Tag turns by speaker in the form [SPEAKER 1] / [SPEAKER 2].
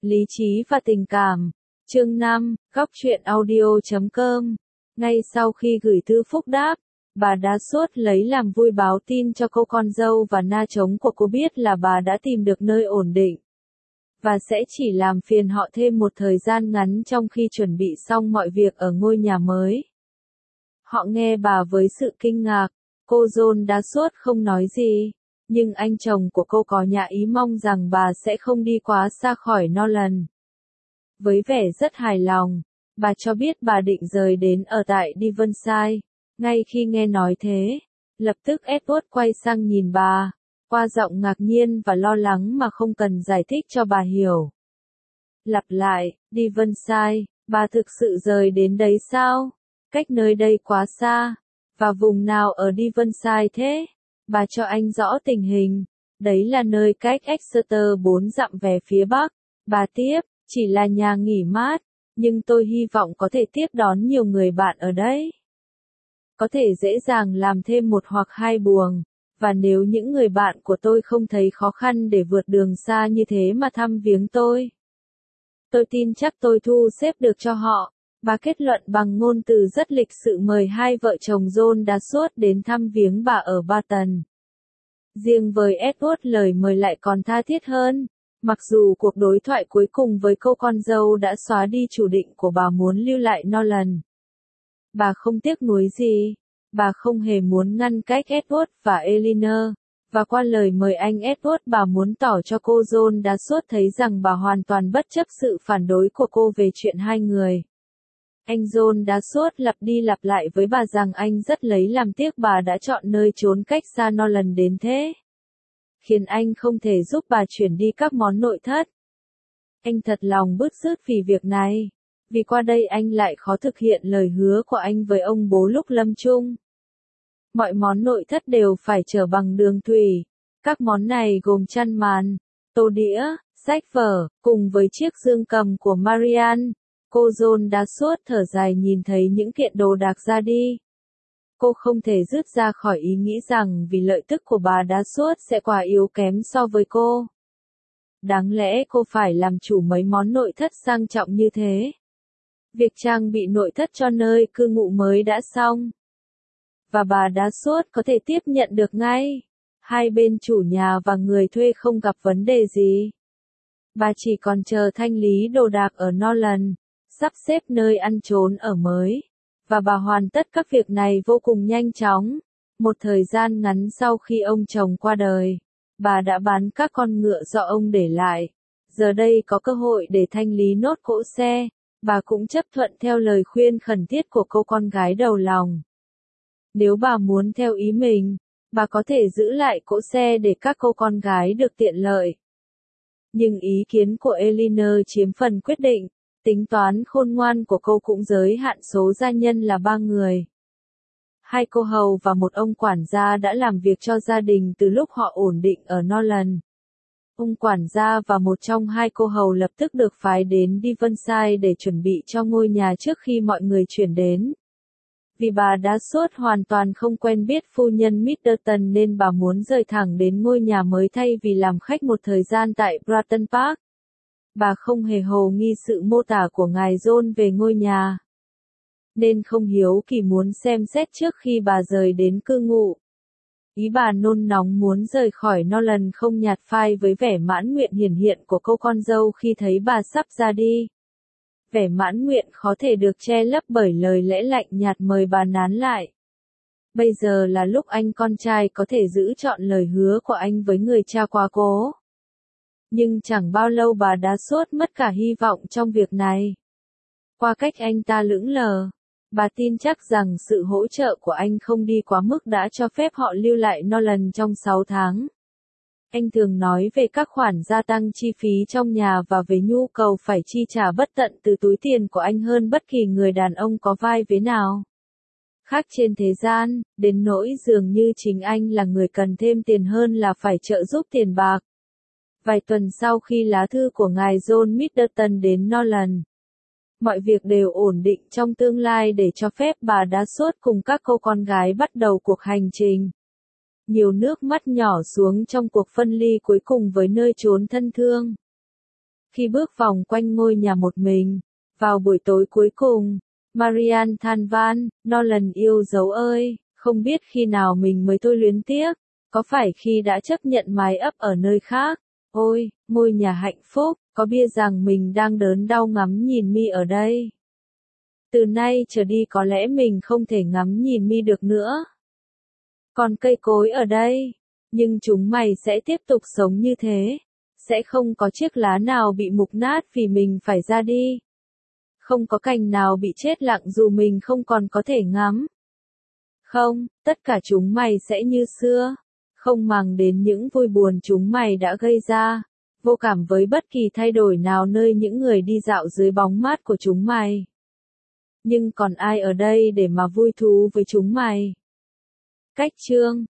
[SPEAKER 1] Lý trí và tình cảm. Chương 5, góc truyện audio.com. Ngay sau khi gửi thư phúc đáp, bà đã suốt lấy làm vui báo tin cho cô con dâu và na trống của cô biết là bà đã tìm được nơi ổn định. Và sẽ chỉ làm phiền họ thêm một thời gian ngắn trong khi chuẩn bị xong mọi việc ở ngôi nhà mới. Họ nghe bà với sự kinh ngạc, cô John đã suốt không nói gì. Nhưng anh chồng của cô có nhã ý mong rằng bà sẽ không đi quá xa khỏi Norland. Với vẻ rất hài lòng, bà cho biết bà định rời đến ở tại Devonshire. Ngay khi nghe nói thế, lập tức Edward quay sang nhìn bà, qua giọng ngạc nhiên và lo lắng mà không cần giải thích cho bà hiểu. Lặp lại, Devonshire, bà thực sự rời đến đấy sao? Cách nơi đây quá xa. Và vùng nào ở Devonshire thế? Bà cho anh rõ tình hình. Đấy là nơi cách Exeter 4 dặm về phía bắc. Bà tiếp, chỉ là nhà nghỉ mát, nhưng tôi hy vọng có thể tiếp đón nhiều người bạn ở đây. Có thể dễ dàng làm thêm một hoặc hai buồng, và nếu những người bạn của tôi không thấy khó khăn để vượt đường xa như thế mà thăm viếng tôi tin chắc tôi thu xếp được cho họ. Bà kết luận bằng ngôn từ rất lịch sự mời hai vợ chồng John đã suốt đến thăm viếng bà ở Barton. Riêng với Edward lời mời lại còn tha thiết hơn. Mặc dù cuộc đối thoại cuối cùng với cô con dâu đã xóa đi chủ định của bà muốn lưu lại Norland. Bà không tiếc nuối gì. Bà không hề muốn ngăn cách Edward và Eleanor. Và qua lời mời anh Edward bà muốn tỏ cho cô John đã suốt thấy rằng bà hoàn toàn bất chấp sự phản đối của cô về chuyện hai người. Anh John đã suốt lặp đi lặp lại với bà rằng anh rất lấy làm tiếc bà đã chọn nơi trốn cách xa Norland đến thế. Khiến anh không thể giúp bà chuyển đi các món nội thất. Anh thật lòng bứt rứt vì việc này. Vì qua đây anh lại khó thực hiện lời hứa của anh với ông bố lúc lâm chung. Mọi món nội thất đều phải chở bằng đường thủy. Các món này gồm chăn màn, tô đĩa, sách vở, cùng với chiếc dương cầm của Marian. Cô John đã suốt thở dài nhìn thấy những kiện đồ đạc ra đi. Cô không thể dứt ra khỏi ý nghĩ rằng vì lợi tức của bà đã suốt sẽ quá yếu kém so với cô. Đáng lẽ cô phải làm chủ mấy món nội thất sang trọng như thế. Việc trang bị nội thất cho nơi cư ngụ mới đã xong. Và bà đã suốt có thể tiếp nhận được ngay. Hai bên chủ nhà và người thuê không gặp vấn đề gì. Bà chỉ còn chờ thanh lý đồ đạc ở Norland, sắp xếp nơi ăn trốn ở mới. Và bà hoàn tất các việc này vô cùng nhanh chóng. Một thời gian ngắn sau khi ông chồng qua đời, bà đã bán các con ngựa do ông để lại. Giờ đây có cơ hội để thanh lý nốt cỗ xe, bà cũng chấp thuận theo lời khuyên khẩn thiết của cô con gái đầu lòng. Nếu bà muốn theo ý mình, bà có thể giữ lại cỗ xe để các cô con gái được tiện lợi. Nhưng ý kiến của Eleanor chiếm phần quyết định. Tính toán khôn ngoan của cô cũng giới hạn số gia nhân là 3 người. 2 cô hầu và một ông quản gia đã làm việc cho gia đình từ lúc họ ổn định ở Norland. Ông quản gia và một trong 2 cô hầu lập tức được phái đến Devonshire để chuẩn bị cho ngôi nhà trước khi mọi người chuyển đến. Vì bà đã suốt hoàn toàn không quen biết phu nhân Middleton nên bà muốn rời thẳng đến ngôi nhà mới thay vì làm khách một thời gian tại Bratton Park. Bà không hề hồ nghi sự mô tả của ngài John về ngôi nhà. Nên không hiếu kỳ muốn xem xét trước khi bà rời đến cư ngụ. Ý bà nôn nóng muốn rời khỏi Norland không nhạt phai với vẻ mãn nguyện hiển hiện của cô con dâu khi thấy bà sắp ra đi. Vẻ mãn nguyện khó thể được che lấp bởi lời lẽ lạnh nhạt mời bà nán lại. Bây giờ là lúc anh con trai có thể giữ trọn lời hứa của anh với người cha quá cố. Nhưng chẳng bao lâu bà đã suốt mất cả hy vọng trong việc này. Qua cách anh ta lững lờ, bà tin chắc rằng sự hỗ trợ của anh không đi quá mức đã cho phép họ lưu lại Norland trong 6 tháng. Anh thường nói về các khoản gia tăng chi phí trong nhà và về nhu cầu phải chi trả bất tận từ túi tiền của anh hơn bất kỳ người đàn ông có vai vế nào khác trên thế gian, đến nỗi dường như chính anh là người cần thêm tiền hơn là phải trợ giúp tiền bạc. Vài tuần sau khi lá thư của ngài John Middleton đến Norland, mọi việc đều ổn định trong tương lai để cho phép bà đã suốt cùng các cô con gái bắt đầu cuộc hành trình. Nhiều nước mắt nhỏ xuống trong cuộc phân ly cuối cùng với nơi trốn thân thương. Khi bước vòng quanh ngôi nhà một mình, vào buổi tối cuối cùng, Marianne than van, Nolan yêu dấu ơi, không biết khi nào mình mới thôi luyến tiếc, có phải khi đã chấp nhận mái ấp ở nơi khác? Ôi, ngôi nhà hạnh phúc, có bia rằng mình đang đớn đau ngắm nhìn mi ở đây. Từ nay trở đi có lẽ mình không thể ngắm nhìn mi được nữa. Còn cây cối ở đây, nhưng chúng mày sẽ tiếp tục sống như thế. Sẽ không có chiếc lá nào bị mục nát vì mình phải ra đi. Không có cành nào bị chết lặng dù mình không còn có thể ngắm. Không, tất cả chúng mày sẽ như xưa. Không màng đến những vui buồn chúng mày đã gây ra. Vô cảm với bất kỳ thay đổi nào nơi những người đi dạo dưới bóng mát của chúng mày. Nhưng còn ai ở đây để mà vui thú với chúng mày? Cách chương